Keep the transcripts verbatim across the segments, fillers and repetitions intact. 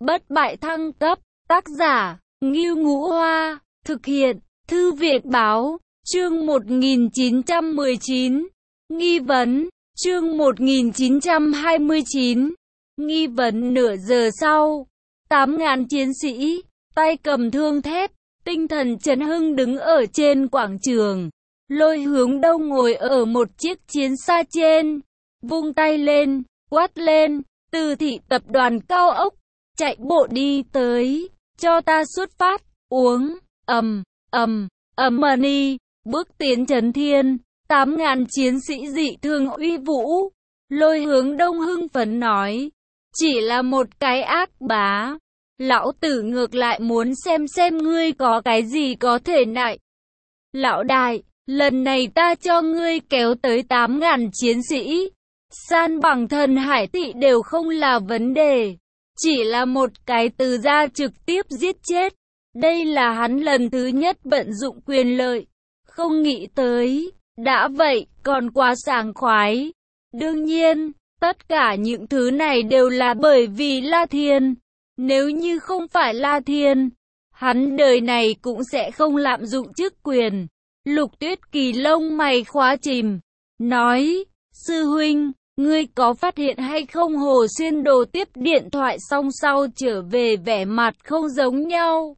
bất bại thăng cấp, tác giả, Ngưu Ngũ Hoa, thực hiện, Thư viện Báo, chương một nghìn chín trăm mười chín, nghi vấn, chương một nghìn chín trăm hai mươi chín, nghi vấn. Nửa giờ sau, tám ngàn chiến sĩ, tay cầm thương thép, tinh thần chấn hưng đứng ở trên quảng trường. Lôi Hướng Đông ngồi ở một chiếc chiến xa trên, vung tay lên, quát lên, Từ Thị tập đoàn cao ốc, chạy bộ đi tới, cho ta xuất phát, uống, ầm, ầm, ầm money, bước tiến chấn thiên, tám ngàn chiến sĩ dị thường uy vũ. Lôi Hướng Đông hưng phấn nói, chỉ là một cái ác bá, lão tử ngược lại muốn xem xem ngươi có cái gì có thể nại. Lão đại, lần này ta cho ngươi kéo tới tám ngàn chiến sĩ, san bằng Thần Hải Thị đều không là vấn đề, chỉ là một cái Từ gia trực tiếp giết chết. Đây là hắn lần thứ nhất vận dụng quyền lợi, không nghĩ tới, đã vậy còn quá sảng khoái. Đương nhiên, tất cả những thứ này đều là bởi vì La Thiên. Nếu như không phải La Thiên, hắn đời này cũng sẽ không lạm dụng chức quyền. Lục Tuyết Kỳ lông mày khóa chìm, nói, sư huynh, ngươi có phát hiện hay không Hồ Xuyên Đồ tiếp điện thoại xong sau trở về vẻ mặt không giống nhau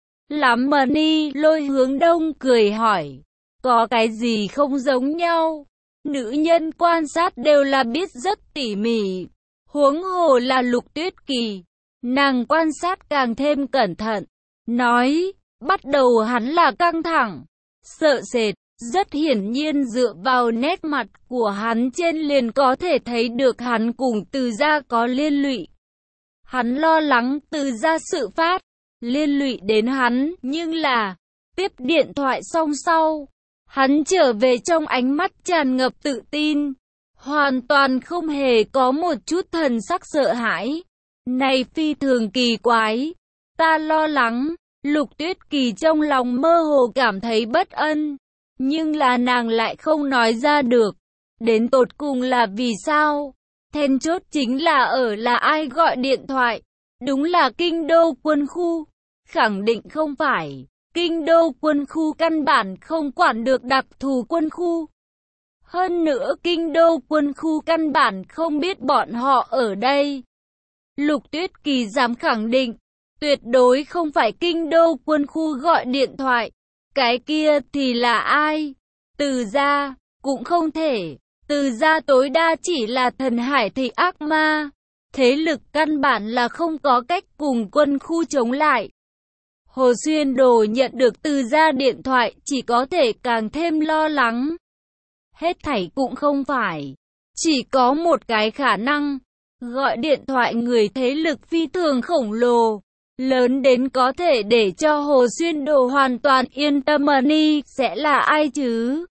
lắm mà ni. Lôi Hướng Đông cười hỏi, có cái gì không giống nhau? Nữ nhân quan sát đều là biết rất tỉ mỉ, huống hồ là Lục Tuyết Kỳ, nàng quan sát càng thêm cẩn thận. Nói, bắt đầu hắn là căng thẳng, sợ sệt, rất hiển nhiên dựa vào nét mặt của hắn trên liền có thể thấy được hắn cùng Từ gia có liên lụy. Hắn lo lắng Từ gia sự phát, liên lụy đến hắn, nhưng là, tiếp điện thoại xong sau, hắn trở về trong ánh mắt tràn ngập tự tin, hoàn toàn không hề có một chút thần sắc sợ hãi. Này phi thường kỳ quái, ta lo lắng. Lục Tuyết Kỳ trong lòng mơ hồ cảm thấy bất an, nhưng là nàng lại không nói ra được. Đến tột cùng là vì sao? Then chốt chính là ở là ai gọi điện thoại? Đúng là Kinh Đô Quân khu. Khẳng định không phải. Kinh Đô Quân khu căn bản không quản được đặc thù quân khu. Hơn nữa Kinh Đô Quân khu căn bản không biết bọn họ ở đây. Lục Tuyết Kỳ dám khẳng định, tuyệt đối không phải Kinh Đô Quân khu gọi điện thoại. Cái kia thì là ai? Từ gia, cũng không thể. Từ gia tối đa chỉ là Thần Hải Thị ác ma. Thế lực căn bản là không có cách cùng quân khu chống lại. Hồ Xuyên Đồ nhận được Từ gia điện thoại chỉ có thể càng thêm lo lắng. Hết thảy cũng không phải. Chỉ có một cái khả năng. Gọi điện thoại người thế lực phi thường khổng lồ, lớn đến có thể để cho Hồ Xuyên Đồ hoàn toàn yên tâm đi, sẽ là ai chứ?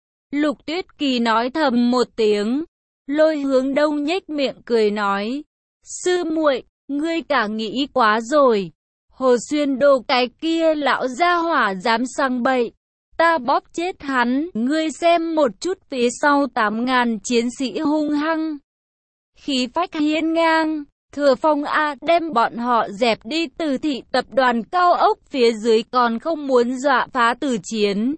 Lục Tuyết Kỳ nói thầm một tiếng. Lôi Hướng Đông nhếch miệng cười nói, sư muội, ngươi cả nghĩ quá rồi. Hồ Xuyên Đồ cái kia lão gia hỏa dám sang bậy, ta bóp chết hắn. Ngươi xem một chút phía sau tám ngàn chiến sĩ hung hăng, khí phách hiên ngang. Thừa Phong A, đem bọn họ dẹp đi. Từ Thị tập đoàn cao ốc phía dưới còn không muốn dọa phá tử chiến.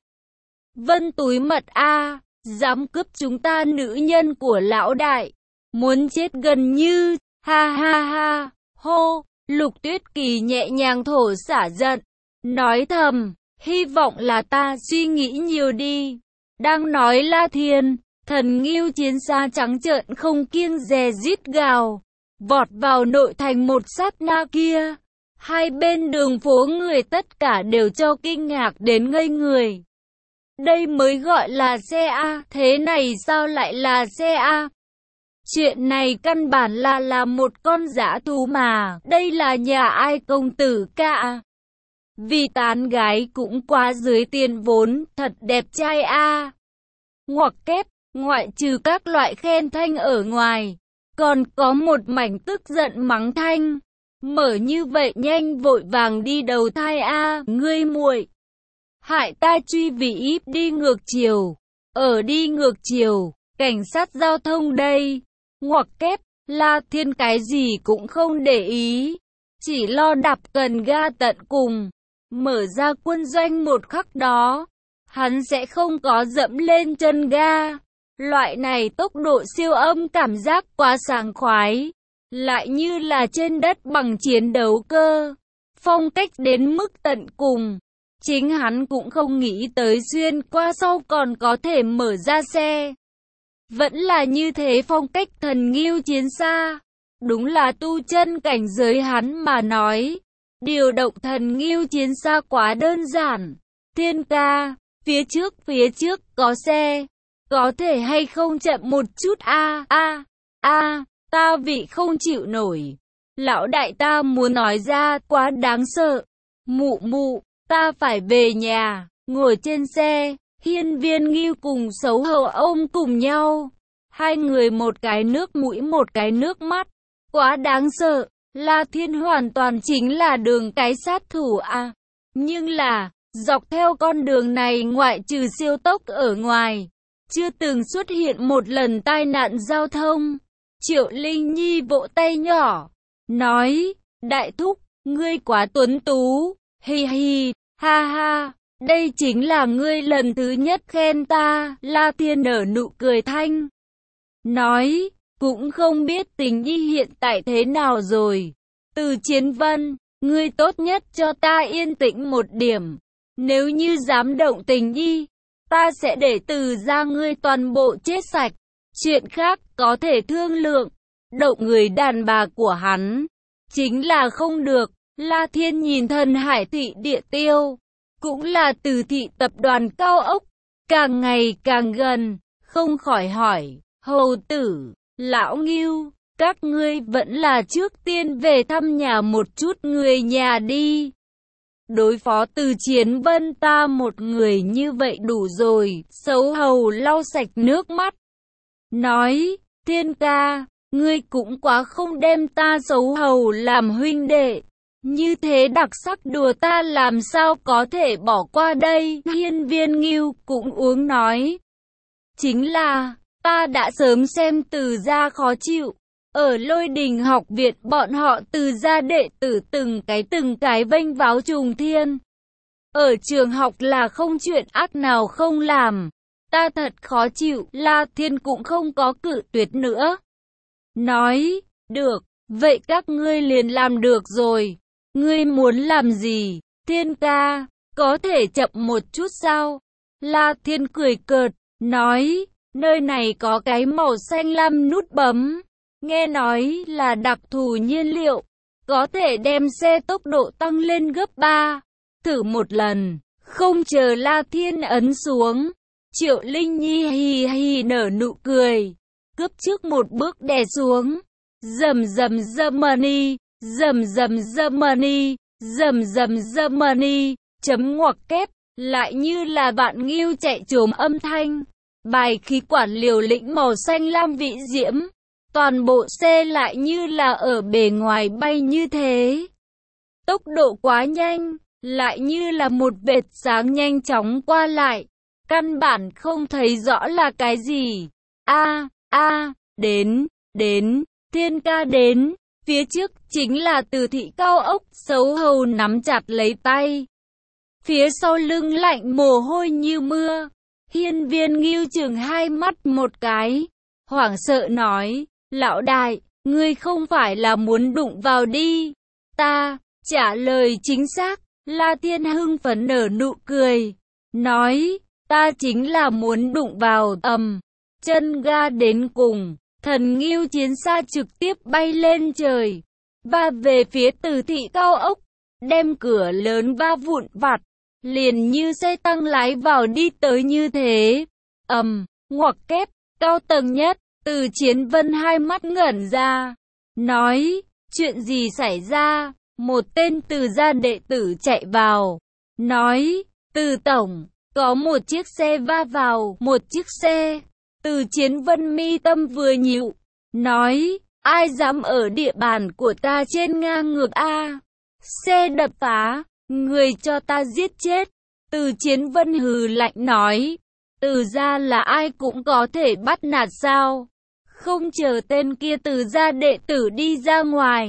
Vân Túi Mật A, dám cướp chúng ta nữ nhân của lão đại, muốn chết gần như, ha ha ha, hô. Lục Tuyết Kỳ nhẹ nhàng thổ xả giận, nói thầm, hy vọng là ta suy nghĩ nhiều đi. Đang nói La Thiên, Thần Ngưu chiến xa trắng trợn không kiêng dè rít gào, vọt vào nội thành. Một sát na kia, hai bên đường phố người tất cả đều cho kinh ngạc đến ngây người. Đây mới gọi là xe A, thế này sao lại là xe A? Chuyện này căn bản là là một con dã thú mà, đây là nhà ai công tử ca? Vì tán gái cũng quá dưới tiền vốn, thật đẹp trai A. Ngoặc kép, ngoại trừ các loại khen thanh ở ngoài, còn có một mảnh tức giận mắng thanh. Mở như vậy nhanh vội vàng đi đầu thai A, ngươi muội, hại ta truy vĩ đi ngược chiều, ở đi ngược chiều, cảnh sát giao thông đây. Ngoặc kép, La Thiên cái gì cũng không để ý, chỉ lo đạp cần ga tận cùng. Mở ra quân doanh một khắc đó, hắn sẽ không có dẫm lên chân ga. Loại này tốc độ siêu âm cảm giác quá sảng khoái, lại như là trên đất bằng chiến đấu cơ. Phong cách đến mức tận cùng. Chính hắn cũng không nghĩ tới xuyên qua sau còn có thể mở ra xe. Vẫn là như thế phong cách thần Ngưu chiến xa. Đúng là tu chân cảnh giới hắn mà nói. Điều động thần Ngưu chiến xa quá đơn giản. Thiên ca, phía trước phía trước có xe. Có thể hay không chậm một chút a a a ta vị không chịu nổi. Lão đại ta muốn nói ra quá đáng sợ. Mụ mụ, ta phải về nhà. Ngồi trên xe, Hiên Viên Ngưu cùng Sấu Hầu ôm cùng nhau. Hai người một cái nước mũi một cái nước mắt. Quá đáng sợ. La Thiên hoàn toàn chính là đường cái sát thủ a. Nhưng là, dọc theo con đường này ngoại trừ siêu tốc ở ngoài, chưa từng xuất hiện một lần tai nạn giao thông. Triệu Linh Nhi vỗ tay nhỏ, nói, đại thúc, ngươi quá tuấn tú, hi hi, ha ha, đây chính là ngươi lần thứ nhất khen ta. La Thiên nở nụ cười thanh, nói, cũng không biết Tình Nhi hiện tại thế nào rồi. Từ Chiến Vân, ngươi tốt nhất cho ta yên tĩnh một điểm, nếu như dám động Tình Nhi, ta sẽ để Từ gia ngươi toàn bộ chết sạch. Chuyện khác có thể thương lượng, động người đàn bà của hắn, chính là không được. La Thiên nhìn Thần Hải Thị Địa Tiêu, cũng là Từ thị tập đoàn cao ốc, càng ngày càng gần, không khỏi hỏi, hầu tử, lão Ngưu, các ngươi vẫn là trước tiên về thăm nhà một chút người nhà đi. Đối phó Từ Chiến Vân ta một người như vậy đủ rồi. Sấu Hầu lau sạch nước mắt, nói, Thiên ca, ngươi cũng quá không đem ta Sấu Hầu làm huynh đệ. Như thế đặc sắc đùa ta làm sao có thể bỏ qua đây. Hiên Viên Ngưu cũng uống nói, chính là, ta đã sớm xem Từ gia khó chịu. Ở Lôi Đình học viện bọn họ Từ gia đệ tử từng cái từng cái vênh váo trùng thiên. Ở trường học là không chuyện ác nào không làm. Ta thật khó chịu. La Thiên cũng không có cự tuyệt nữa. Nói, được, vậy các ngươi liền làm được rồi. Ngươi muốn làm gì? Thiên ca, có thể chậm một chút sao? La Thiên cười cợt, nói, nơi này có cái màu xanh lam nút bấm. Nghe nói là đặc thù nhiên liệu, có thể đem xe tốc độ tăng lên gấp ba. Thử một lần, không chờ La Thiên ấn xuống. Triệu Linh Nhi hì hì nở nụ cười, cướp trước một bước đè xuống. Rầm rầm Germany, rầm rầm Germany, rầm rầm Germany, chấm ngoặc kép, lại như là vạn ngưu chạy trồm âm thanh. Bài khí quản liều lĩnh màu xanh lam vị diễm. Toàn bộ xe lại như là ở bề ngoài bay như thế. Tốc độ quá nhanh, lại như là một vệt sáng nhanh chóng qua lại. Căn bản không thấy rõ là cái gì. A, a, đến, đến, Thiên ca đến. Phía trước chính là Từ thị cao ốc. Sấu Hầu nắm chặt lấy tay. Phía sau lưng lạnh mồ hôi như mưa. Hiên Viên Ngưu chừng hai mắt một cái, hoảng sợ nói, lão đại, ngươi không phải là muốn đụng vào đi. Ta, trả lời chính xác. La Thiên hưng phấn nở nụ cười, nói, ta chính là muốn đụng vào. Ầm, chân ga đến cùng, thần Ngưu chiến xa trực tiếp bay lên trời, và về phía Từ thị cao ốc, đem cửa lớn va vụn vặt, liền như xe tăng lái vào đi tới như thế. Ầm, ngoặc kép, cao tầng nhất. Từ Chiến Vân hai mắt ngẩn ra, nói, chuyện gì xảy ra? Một tên Từ gia đệ tử chạy vào, nói, Từ tổng, có một chiếc xe va vào một chiếc xe. Từ Chiến Vân mi tâm vừa nhịu, nói, ai dám ở địa bàn của ta trên ngang ngược a? Xe đập phá, người cho ta giết chết. Từ Chiến Vân hừ lạnh nói, Từ gia là ai cũng có thể bắt nạt sao? Không chờ tên kia Từ gia đệ tử đi ra ngoài,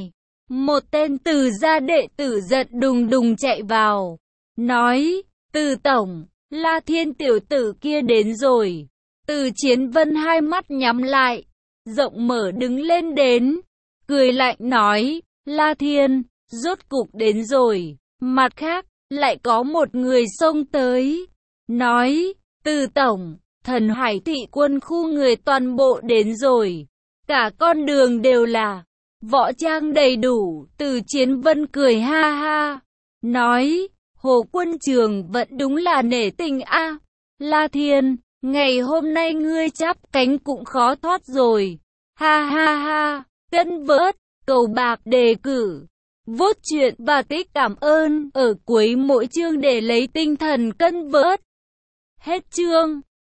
Một tên Từ gia đệ tử giật đùng đùng chạy vào, nói, Từ tổng, La Thiên tiểu tử kia đến rồi. Từ Chiến Vân hai mắt nhắm lại, rộng mở đứng lên đến, cười lạnh nói, La Thiên, rốt cục đến rồi. Mặt khác, lại có một người xông tới, nói, Từ tổng, Thần Hải thị quân khu người toàn bộ đến rồi. Cả con đường đều là võ trang đầy đủ. Từ Chiến Vân cười ha ha, nói, Hồ quân trường vẫn đúng là nể tình a. La Thiên, ngày hôm nay ngươi chắp cánh cũng khó thoát rồi. Ha ha ha, cân vớt, cầu bạc đề cử. Vốt chuyện và tích cảm ơn ở cuối mỗi chương để lấy tinh thần cân vớt. Hết chương.